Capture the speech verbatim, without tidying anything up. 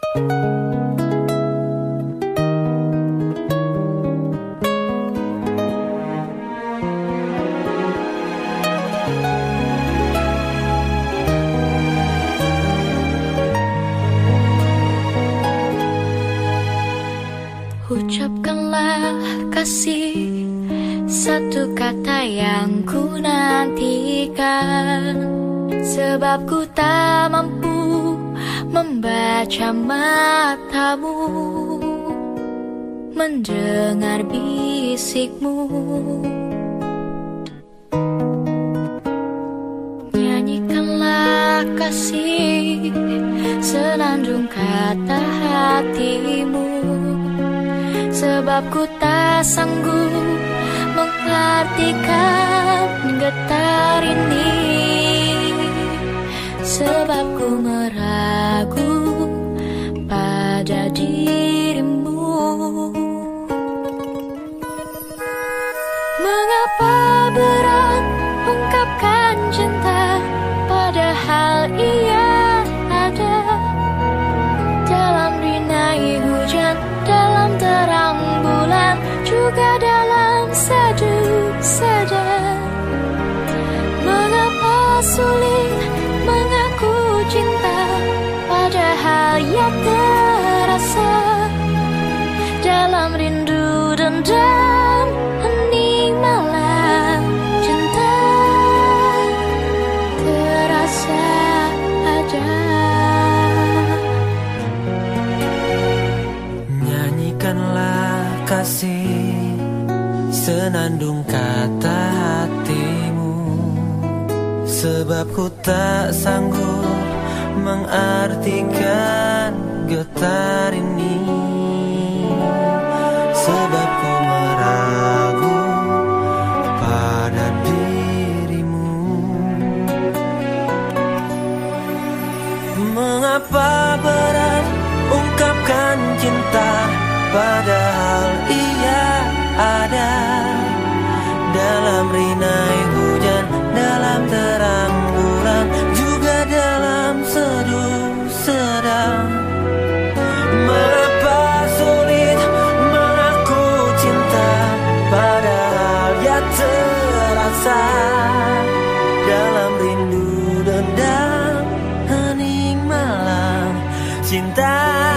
Ucapkanlah kasih, satu kata yang ku nantikan, sebab ku tak mampu membaca matamu, mendengar bisikmu. Nyanyikanlah kasih, senandung kata hatimu, sebab ku tak sanggup mengartikan getar ini, sebab ku meragu pada dirimu. Mengapa berat ungkapkan cinta, padahal ia ada dalam rinai hujan, dalam terang bulan, juga dalam seduh sadar. Mengapa sulit mengaku cinta, padahal ia terasa dalam rindu dendam, hening malam. Cinta terasa ada. Nyanyikanlah kasih, senandung kata hatimu, sebab ku tak sanggup mengartikan getar ini, sebab ku meragu pada dirimu. Mengapa berat ungkapkan cinta, padahal ia ada dalam rinai hujan, dalam terang bulan, juga dalam seduh sedang. Mengapa sulit mengaku cinta, padahal ia terasa dalam rindu dendam, hening malam. Cinta